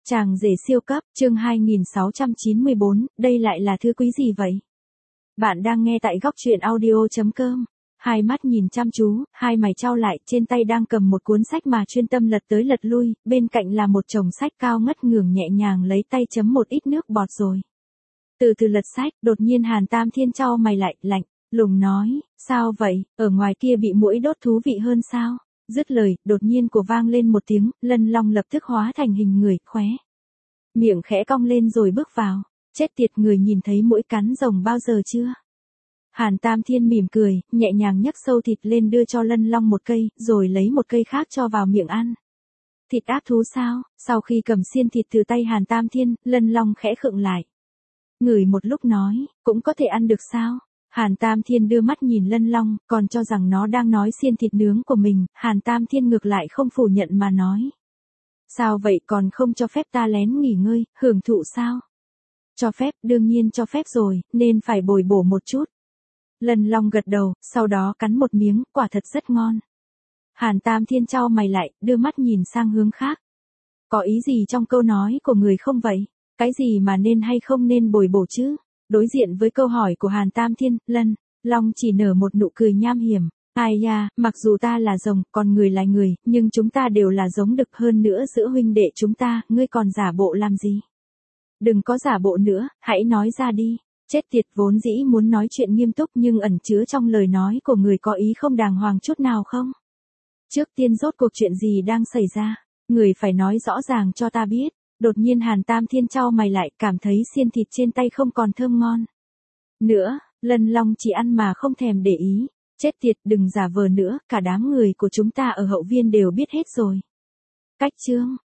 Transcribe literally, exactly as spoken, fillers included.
Chàng rể siêu cấp, chương hai nghìn sáu trăm chín mươi bốn, đây lại là thứ quý gì vậy? Bạn đang nghe tại góc truyện audio chấm com. Hai mắt nhìn chăm chú, hai mày chau lại, trên tay đang cầm một cuốn sách mà chuyên tâm lật tới lật lui, bên cạnh là một chồng sách cao ngất ngưởng nhẹ nhàng lấy tay chấm một ít nước bọt rồi. Từ từ lật sách, đột nhiên Hàn Tam Thiên chau mày lại, lạnh, lùng nói, sao vậy, ở ngoài kia bị muỗi đốt thú vị hơn sao? Dứt lời, đột nhiên của vang lên một tiếng, Lân Long lập tức hóa thành hình người, khóe miệng khẽ cong lên rồi bước vào. Chết tiệt, người nhìn thấy muỗi cắn rồng bao giờ chưa? Hàn Tam Thiên mỉm cười, nhẹ nhàng nhấc sâu thịt lên đưa cho Lân Long một cây, rồi lấy một cây khác cho vào miệng ăn. Thịt ác thú sao? Sau khi cầm xiên thịt từ tay Hàn Tam Thiên, Lân Long khẽ khựng lại. Ngửi một lúc nói, cũng có thể ăn được sao? Hàn Tam Thiên đưa mắt nhìn Lân Long, còn cho rằng nó đang nói xiên thịt nướng của mình, Hàn Tam Thiên ngược lại không phủ nhận mà nói. Sao vậy, còn không cho phép ta lén nghỉ ngơi, hưởng thụ sao? Cho phép, đương nhiên cho phép rồi, nên phải bồi bổ một chút. Lân Long gật đầu, sau đó cắn một miếng, quả thật rất ngon. Hàn Tam Thiên chau mày lại, đưa mắt nhìn sang hướng khác. Có ý gì trong câu nói của người không vậy? Cái gì mà nên hay không nên bồi bổ chứ? Đối diện với câu hỏi của Hàn Tam Thiên, Lân Long chỉ nở một nụ cười nham hiểm. Ai da, mặc dù ta là rồng, còn người là người, nhưng chúng ta đều là giống đực, hơn nữa giữa huynh đệ chúng ta, ngươi còn giả bộ làm gì? Đừng có giả bộ nữa, hãy nói ra đi. Chết tiệt, vốn dĩ muốn nói chuyện nghiêm túc nhưng ẩn chứa trong lời nói của người có ý không đàng hoàng chút nào không? Trước tiên rốt cuộc chuyện gì đang xảy ra? Người phải nói rõ ràng cho ta biết. Đột nhiên Hàn Tam Thiên chau mày lại, cảm thấy xiên thịt trên tay không còn thơm ngon nữa. Lân Long chỉ ăn mà không thèm để ý. Chết tiệt, đừng giả vờ nữa, cả đám người của chúng ta ở hậu viên đều biết hết rồi. Cách chương,